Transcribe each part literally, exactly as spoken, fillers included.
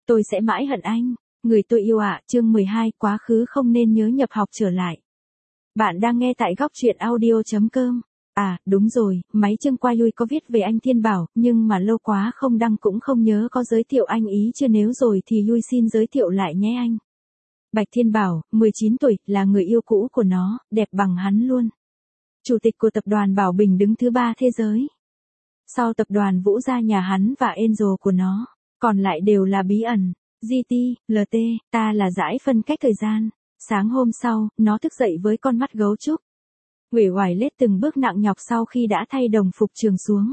Tôi sẽ mãi hận anh. Người tôi yêu ạ, chương mười hai, quá khứ không nên nhớ nhập học trở lại. Bạn đang nghe tại góc truyện audio chấm com. À, đúng rồi, máy chương qua lui có viết về anh Thiên Bảo, nhưng mà lâu quá không đăng cũng không nhớ có giới thiệu anh ý chưa, nếu rồi thì lui xin giới thiệu lại nhé anh. Bạch Thiên Bảo, mười chín tuổi, là người yêu cũ của nó, đẹp bằng hắn luôn. Chủ tịch của tập đoàn Bảo Bình đứng thứ ba thế giới. Sau tập đoàn Vũ Gia nhà hắn và Angel của nó, còn lại đều là bí ẩn. giê tê, lờ tê, ta là giải phân cách thời gian. Sáng hôm sau, nó thức dậy với con mắt gấu trúc. Uể oải lết từng bước nặng nhọc sau khi đã thay đồng phục trường xuống.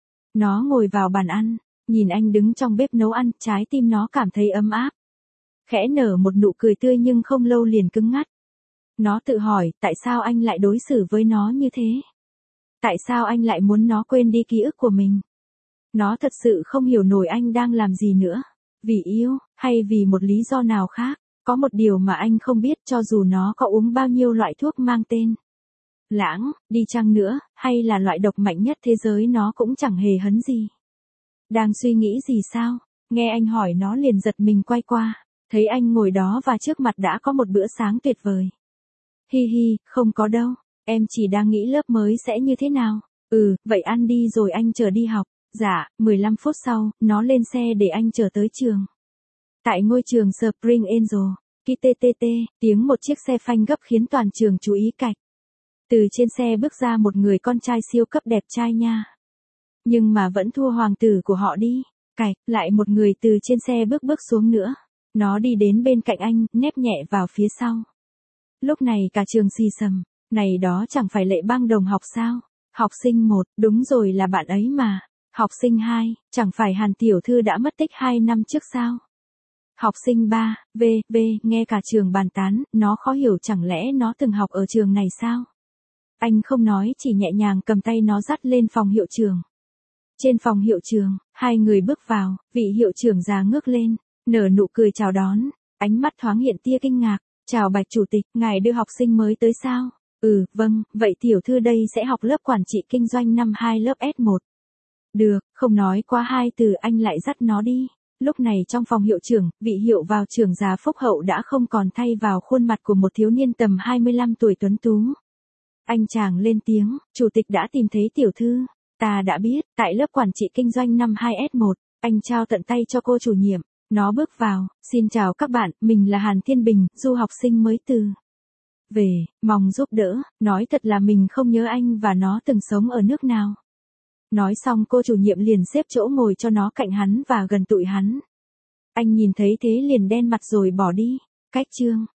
Nó ngồi vào bàn ăn, nhìn anh đứng trong bếp nấu ăn, trái tim nó cảm thấy ấm áp. Khẽ nở một nụ cười tươi nhưng không lâu liền cứng ngắt. Nó tự hỏi, tại sao anh lại đối xử với nó như thế? Tại sao anh lại muốn nó quên đi ký ức của mình? Nó thật sự không hiểu nổi anh đang làm gì nữa. Vì yêu, hay vì một lý do nào khác? Có một điều mà anh không biết, cho dù nó có uống bao nhiêu loại thuốc mang tên lãng, đi chăng nữa, hay là loại độc mạnh nhất thế giới, nó cũng chẳng hề hấn gì. Đang suy nghĩ gì sao? Nghe anh hỏi nó liền giật mình quay qua, thấy anh ngồi đó và trước mặt đã có một bữa sáng tuyệt vời. Hi hi, không có đâu, em chỉ đang nghĩ lớp mới sẽ như thế nào. Ừ, vậy ăn đi rồi anh chờ đi học. Dạ, mười lăm phút sau, nó lên xe để anh chờ tới trường. Tại ngôi trường Spring Angel, khi tê tê tê, tiếng một chiếc xe phanh gấp khiến toàn trường chú ý cạch. Từ trên xe bước ra một người con trai siêu cấp đẹp trai nha. Nhưng mà vẫn thua hoàng tử của họ đi. Cạch, lại một người từ trên xe bước bước xuống nữa. Nó đi đến bên cạnh anh, nép nhẹ vào phía sau. Lúc này cả trường xì xầm. Này đó chẳng phải Lệ Băng đồng học sao? Học sinh một, đúng rồi, là bạn ấy mà. Học sinh hai, chẳng phải Hàn tiểu thư đã mất tích hai năm trước sao? Học sinh ba, V, V, nghe cả trường bàn tán, nó khó hiểu, chẳng lẽ nó từng học ở trường này sao? Anh không nói, chỉ nhẹ nhàng cầm tay nó dắt lên phòng hiệu trưởng. Trên phòng hiệu trưởng, hai người bước vào, vị hiệu trưởng già ngước lên, nở nụ cười chào đón, ánh mắt thoáng hiện tia kinh ngạc. Chào Bạch chủ tịch, ngài đưa học sinh mới tới sao? Ừ, vâng, vậy tiểu thư đây sẽ học lớp quản trị kinh doanh năm hai lớp S một. Được, không nói quá hai từ anh lại dắt nó đi. Lúc này trong phòng hiệu trưởng, vị hiệu vào trưởng già phúc hậu đã không còn thay vào khuôn mặt của một thiếu niên tầm hai mươi lăm tuổi tuấn tú. Anh chàng lên tiếng, chủ tịch đã tìm thấy tiểu thư. Ta đã biết, tại lớp quản trị kinh doanh năm hai S một, anh trao tận tay cho cô chủ nhiệm. Nó bước vào, xin chào các bạn, mình là Hàn Thiên Bình, du học sinh mới từ về, mong giúp đỡ, nói thật là mình không nhớ anh và nó từng sống ở nước nào. Nói xong cô chủ nhiệm liền xếp chỗ ngồi cho nó cạnh hắn và gần tụi hắn. Anh nhìn thấy thế liền đen mặt rồi bỏ đi. Cách chương.